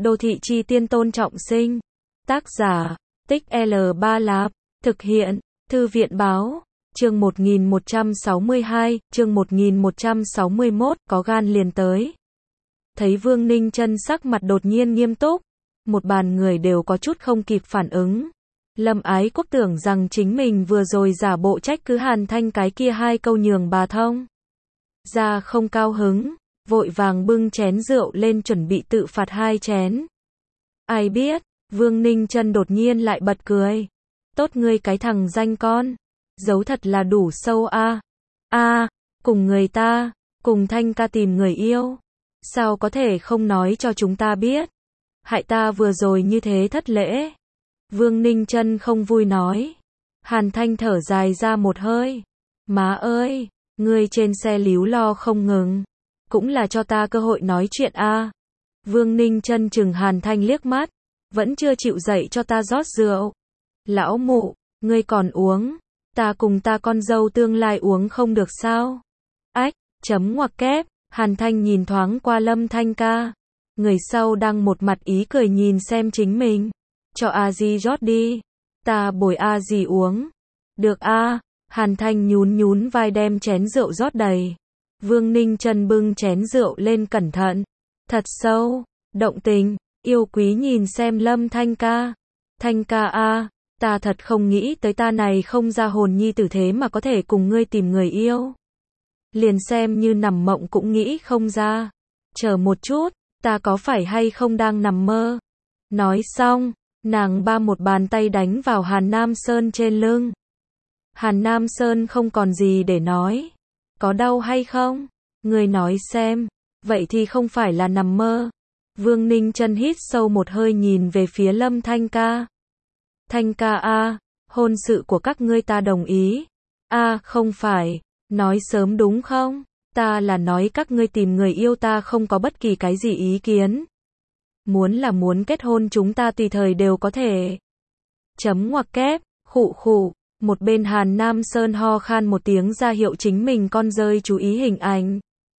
Đô thị chi tiên Tôn Trọng Sinh. Tác giả, Tích L3 Lạp. Thực hiện, Thư viện báo. Chương 1162, chương 1161, có gan liền tới. Thấy Vương Ninh Chân sắc mặt đột nhiên nghiêm túc, một bàn người đều có chút không kịp phản ứng. Lâm Ái Quốc tưởng rằng chính mình vừa rồi giả bộ trách cứ Hàn Thanh cái kia hai câu nhường bà thông ra không cao hứng, vội vàng bưng chén rượu lên chuẩn bị tự phạt hai chén. Ai biết, Vương Ninh Chân đột nhiên lại bật cười. Tốt ngươi cái thằng danh con, giấu thật là đủ sâu a. Cùng người ta, cùng Thanh ca tìm người yêu, sao có thể không nói cho chúng ta biết? Hại ta vừa rồi như thế thất lễ. Vương Ninh Chân không vui nói. Hàn Thanh thở dài ra một hơi. Má ơi, ngươi trên xe líu lo không ngừng, cũng là cho ta cơ hội nói chuyện a. Vương Ninh Chân chừng Hàn Thanh liếc mắt, vẫn chưa chịu dậy cho ta rót rượu. Lão mụ, ngươi còn uống, ta cùng ta con dâu tương lai uống không được sao? Ách, chấm ngoặc kép. Hàn Thanh nhìn thoáng qua Lâm Thanh ca. Người sau đang một mặt ý cười nhìn xem chính mình. Cho a di rót đi, ta bồi a di uống. Được a. Hàn Thanh nhún nhún vai đem chén rượu rót đầy. Vương Ninh Chân bưng chén rượu lên cẩn thận, thật sâu, động tình, yêu quý nhìn xem Lâm Thanh ca. Thanh ca a, ta thật không nghĩ tới ta này không ra hồn nhi tử thế mà có thể cùng ngươi tìm người yêu. Liền xem như nằm mộng cũng nghĩ không ra. Chờ một chút, ta có phải hay không đang nằm mơ? Nói xong, nàng ba một bàn tay đánh vào Hàn Nam Sơn trên lưng. Hàn Nam Sơn không còn gì để nói. Có đau hay không? Ngươi nói xem, vậy thì không phải là nằm mơ. Vương Ninh Chân hít sâu một hơi nhìn về phía Lâm Thanh ca. Thanh ca a, hôn sự của các ngươi ta đồng ý. Không phải, nói sớm đúng không? Ta là nói các ngươi tìm người yêu ta không có bất kỳ cái gì ý kiến. Muốn là muốn kết hôn chúng ta tùy thời đều có thể. Chấm ngoặc kép, khụ khụ. Một bên Hàn Nam Sơn ho khan một tiếng ra hiệu chính mình con rơi chú ý hình ảnh.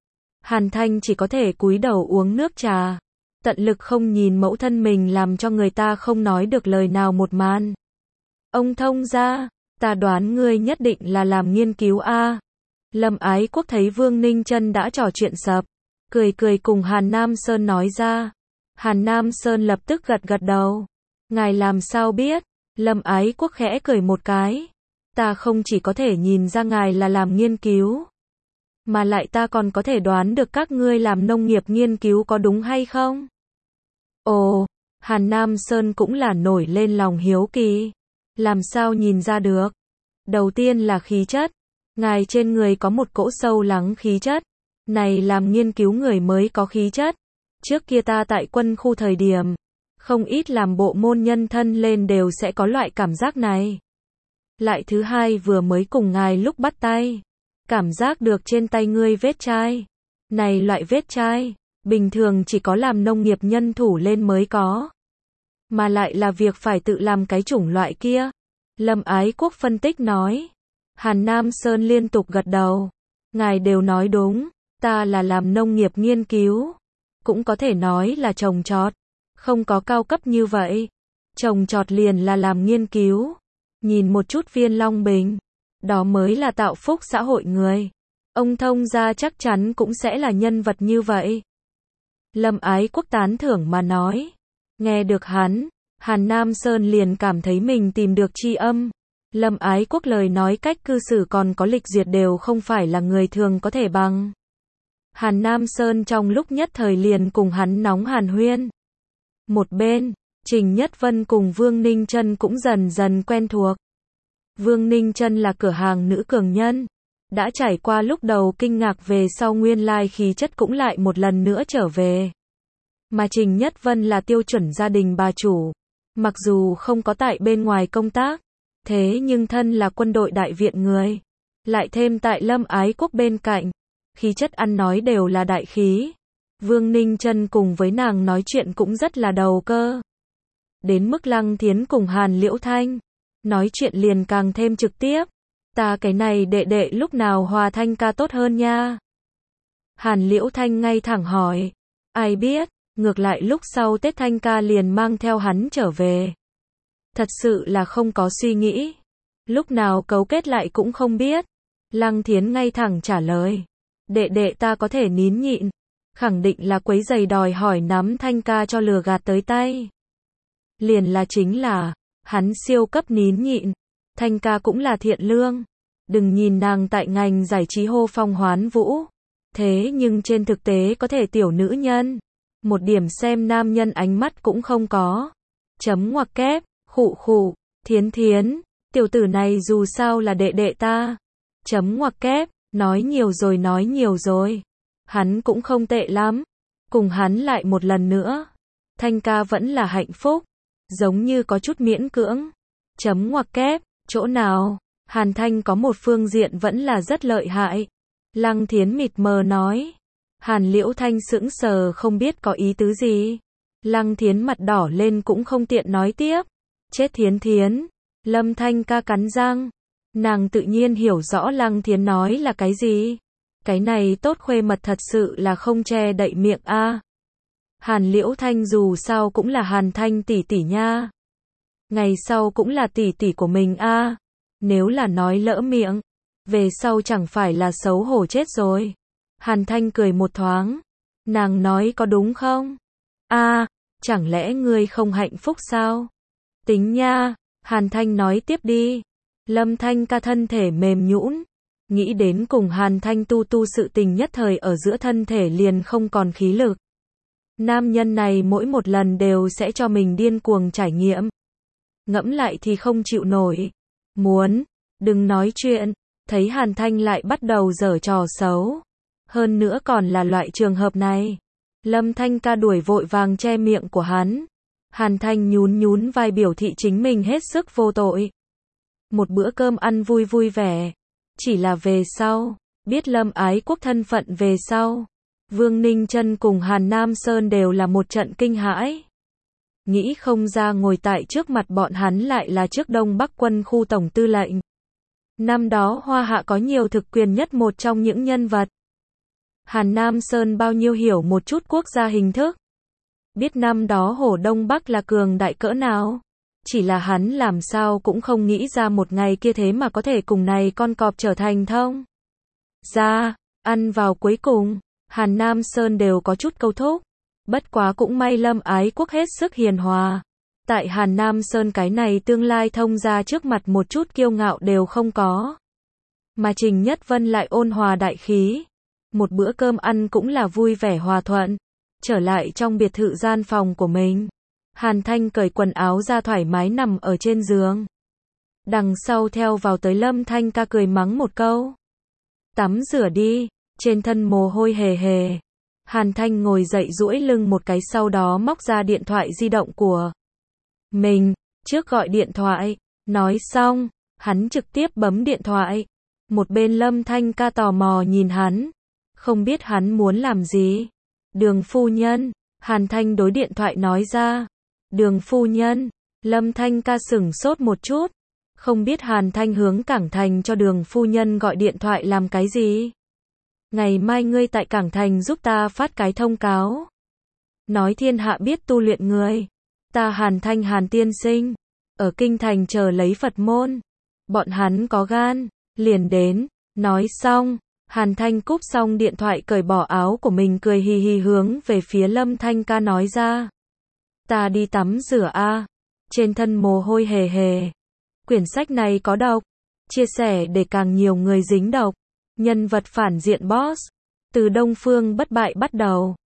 Hàn Thanh chỉ có thể cúi đầu uống nước trà, tận lực không nhìn mẫu thân mình làm cho người ta không nói được lời nào một màn. Ông thông gia, ta đoán ngươi nhất định là làm nghiên cứu a. Lâm Ái Quốc thấy Vương Ninh Chân đã trò chuyện sập, cười cười cùng Hàn Nam Sơn nói ra. Hàn Nam Sơn lập tức gật gật đầu. Ngài làm sao biết? Lâm Ái Quốc khẽ cười một cái. Ta không chỉ có thể nhìn ra ngài là làm nghiên cứu, mà lại ta còn có thể đoán được các ngươi làm nông nghiệp nghiên cứu có đúng hay không? Ồ, Hàn Nam Sơn cũng là nổi lên lòng hiếu kỳ. Làm sao nhìn ra được? Đầu tiên là khí chất. Ngài trên người có một cỗ sâu lắng khí chất. Này làm nghiên cứu người mới có khí chất. Trước kia ta tại quân khu thời điểm, không ít làm bộ môn nhân thân lên đều sẽ có loại cảm giác này. Lại thứ hai vừa mới cùng ngài lúc bắt tay, cảm giác được trên tay ngươi vết chai. Này loại vết chai, bình thường chỉ có làm nông nghiệp nhân thủ lên mới có. Mà lại là việc phải tự làm cái chủng loại kia. Lâm Ái Quốc phân tích nói. Hàn Nam Sơn liên tục gật đầu. Ngài đều nói đúng, ta là làm nông nghiệp nghiên cứu. Cũng có thể nói là trồng trọt. Không có cao cấp như vậy. Trồng trọt liền là làm nghiên cứu. Nhìn một chút Viên Long Bình, đó mới là tạo phúc xã hội người. Ông thông gia chắc chắn cũng sẽ là nhân vật như vậy. Lâm Ái Quốc tán thưởng mà nói. Nghe được hắn, Hàn Nam Sơn liền cảm thấy mình tìm được tri âm. Lâm Ái Quốc lời nói cách cư xử còn có lịch duyệt đều không phải là người thường có thể bằng. Hàn Nam Sơn trong lúc nhất thời liền cùng hắn nóng hàn huyên. Một bên, Trình Nhất Vân cùng Vương Ninh Chân cũng dần dần quen thuộc. Vương Ninh Chân là cửa hàng nữ cường nhân, đã trải qua lúc đầu kinh ngạc về sau nguyên lai khí chất cũng lại một lần nữa trở về. Mà Trình Nhất Vân là tiêu chuẩn gia đình bà chủ, mặc dù không có tại bên ngoài công tác, thế nhưng thân là quân đội đại viện người, lại thêm tại Lâm Ái Quốc bên cạnh, khí chất ăn nói đều là đại khí. Vương Ninh Chân cùng với nàng nói chuyện cũng rất là đầu cơ. Đến mức Lăng Thiến cùng Hàn Liễu Thanh nói chuyện liền càng thêm trực tiếp. Ta cái này đệ đệ lúc nào hòa Thanh ca tốt hơn nha? Hàn Liễu Thanh ngay thẳng hỏi. Ai biết, Ngược lại lúc sau Tết Thanh ca liền mang theo hắn trở về. Thật sự là không có suy nghĩ. Lúc nào cấu kết lại cũng không biết. Lăng Thiến ngay thẳng trả lời. Đệ đệ ta có thể nín nhịn. Khẳng định là quấy giày đòi hỏi nắm Thanh ca cho lừa gạt tới tay. Liền là chính là, hắn siêu cấp nín nhịn. Thanh ca cũng là thiện lương. Đừng nhìn nàng tại ngành giải trí hô phong hoán vũ. Thế nhưng trên thực tế có thể tiểu nữ nhân. Một điểm xem nam nhân ánh mắt cũng không có. Chấm ngoặc kép, khụ khụ, Thiến Thiến, tiểu tử này dù sao là đệ đệ ta. Chấm ngoặc kép, nói nhiều rồi. Hắn cũng không tệ lắm. Cùng hắn lại một lần nữa. Thanh ca vẫn là hạnh phúc. Giống như có chút miễn cưỡng. Chấm ngoặc kép, chỗ nào? Hàn Thanh có một phương diện vẫn là rất lợi hại. Lăng Thiến mịt mờ nói. Hàn Liễu Thanh sững sờ không biết có ý tứ gì. Lăng Thiến mặt đỏ lên cũng không tiện nói tiếp. Chết Thiến Thiến. Lâm Thanh ca cắn răng. Nàng tự nhiên hiểu rõ Lăng Thiến nói là cái gì. Cái này tốt khuê mật thật sự là không che đậy miệng a. Hàn Liễu Thanh dù sao cũng là Hàn Thanh tỷ tỷ nha. Ngày sau cũng là tỷ tỷ của mình a. Nếu là nói lỡ miệng, về sau chẳng phải là xấu hổ chết rồi. Hàn Thanh cười một thoáng. Nàng nói có đúng không? Chẳng lẽ ngươi không hạnh phúc sao? Tính nha, Hàn Thanh nói tiếp đi. Lâm Thanh ca thân thể mềm nhũn, nghĩ đến cùng Hàn Thanh tu sự tình nhất thời ở giữa thân thể liền không còn khí lực. Nam nhân này mỗi một lần đều sẽ cho mình điên cuồng trải nghiệm. Ngẫm lại thì không chịu nổi. Đừng nói chuyện, thấy Hàn Thanh lại bắt đầu giở trò xấu. Hơn nữa còn là loại trường hợp này. Lâm Thanh ca đuổi vội vàng che miệng của hắn. Hàn Thanh nhún vai biểu thị chính mình hết sức vô tội. Một bữa cơm ăn vui vui vẻ. Chỉ là về sau, biết Lâm Ái Quốc thân phận về sau. Vương Ninh Trân cùng Hàn Nam Sơn đều là một trận kinh hãi. Nghĩ không ra ngồi tại trước mặt bọn hắn lại là trước Đông Bắc quân khu tổng tư lệnh. Năm đó Hoa Hạ có nhiều thực quyền nhất một trong những nhân vật. Hàn Nam Sơn bao nhiêu hiểu một chút quốc gia hình thức. Biết năm đó Hồ Đông Bắc là cường đại cỡ nào. Chỉ là hắn làm sao cũng không nghĩ ra một ngày kia thế mà có thể cùng này con cọp trở thành thông. Ăn vào cuối cùng, Hàn Nam Sơn đều có chút câu thúc. Bất quá cũng may Lâm Ái Quốc hết sức hiền hòa. Tại Hàn Nam Sơn cái này tương lai thông ra trước mặt một chút kiêu ngạo đều không có. Mà Trình Nhất Vân lại ôn hòa đại khí. Một bữa cơm ăn cũng là vui vẻ hòa thuận. Trở lại trong biệt thự gian phòng của mình. Hàn Thanh cởi quần áo ra thoải mái nằm ở trên giường. Đằng sau theo vào tới Lâm Thanh ca cười mắng một câu. Tắm rửa đi, trên thân mồ hôi hề hề. Hàn Thanh ngồi dậy duỗi lưng một cái sau đó móc ra điện thoại di động của mình, trước gọi điện thoại. Nói xong, hắn trực tiếp bấm điện thoại. Một bên Lâm Thanh ca tò mò nhìn hắn. Không biết hắn muốn làm gì. Đường phu nhân, Hàn Thanh đối điện thoại nói ra. Đường phu nhân, Lâm Thanh ca sửng sốt một chút. Không biết Hàn Thanh hướng Cảng Thành cho đường phu nhân gọi điện thoại làm cái gì. Ngày mai ngươi tại Cảng Thành giúp ta phát cái thông cáo. Nói thiên hạ biết tu luyện người. Ta Hàn Thanh Hàn tiên sinh. Ở Kinh Thành chờ lấy Phật môn. Bọn hắn có gan, liền đến. Nói xong, Hàn Thanh cúp xong điện thoại cởi bỏ áo của mình cười hì hì hướng về phía Lâm Thanh ca nói ra. Ta đi tắm rửa a. Trên thân mồ hôi hề hề. Quyển sách này có độc. Chia sẻ để càng nhiều người dính độc. Nhân vật phản diện boss. Từ Đông Phương Bất Bại bắt đầu.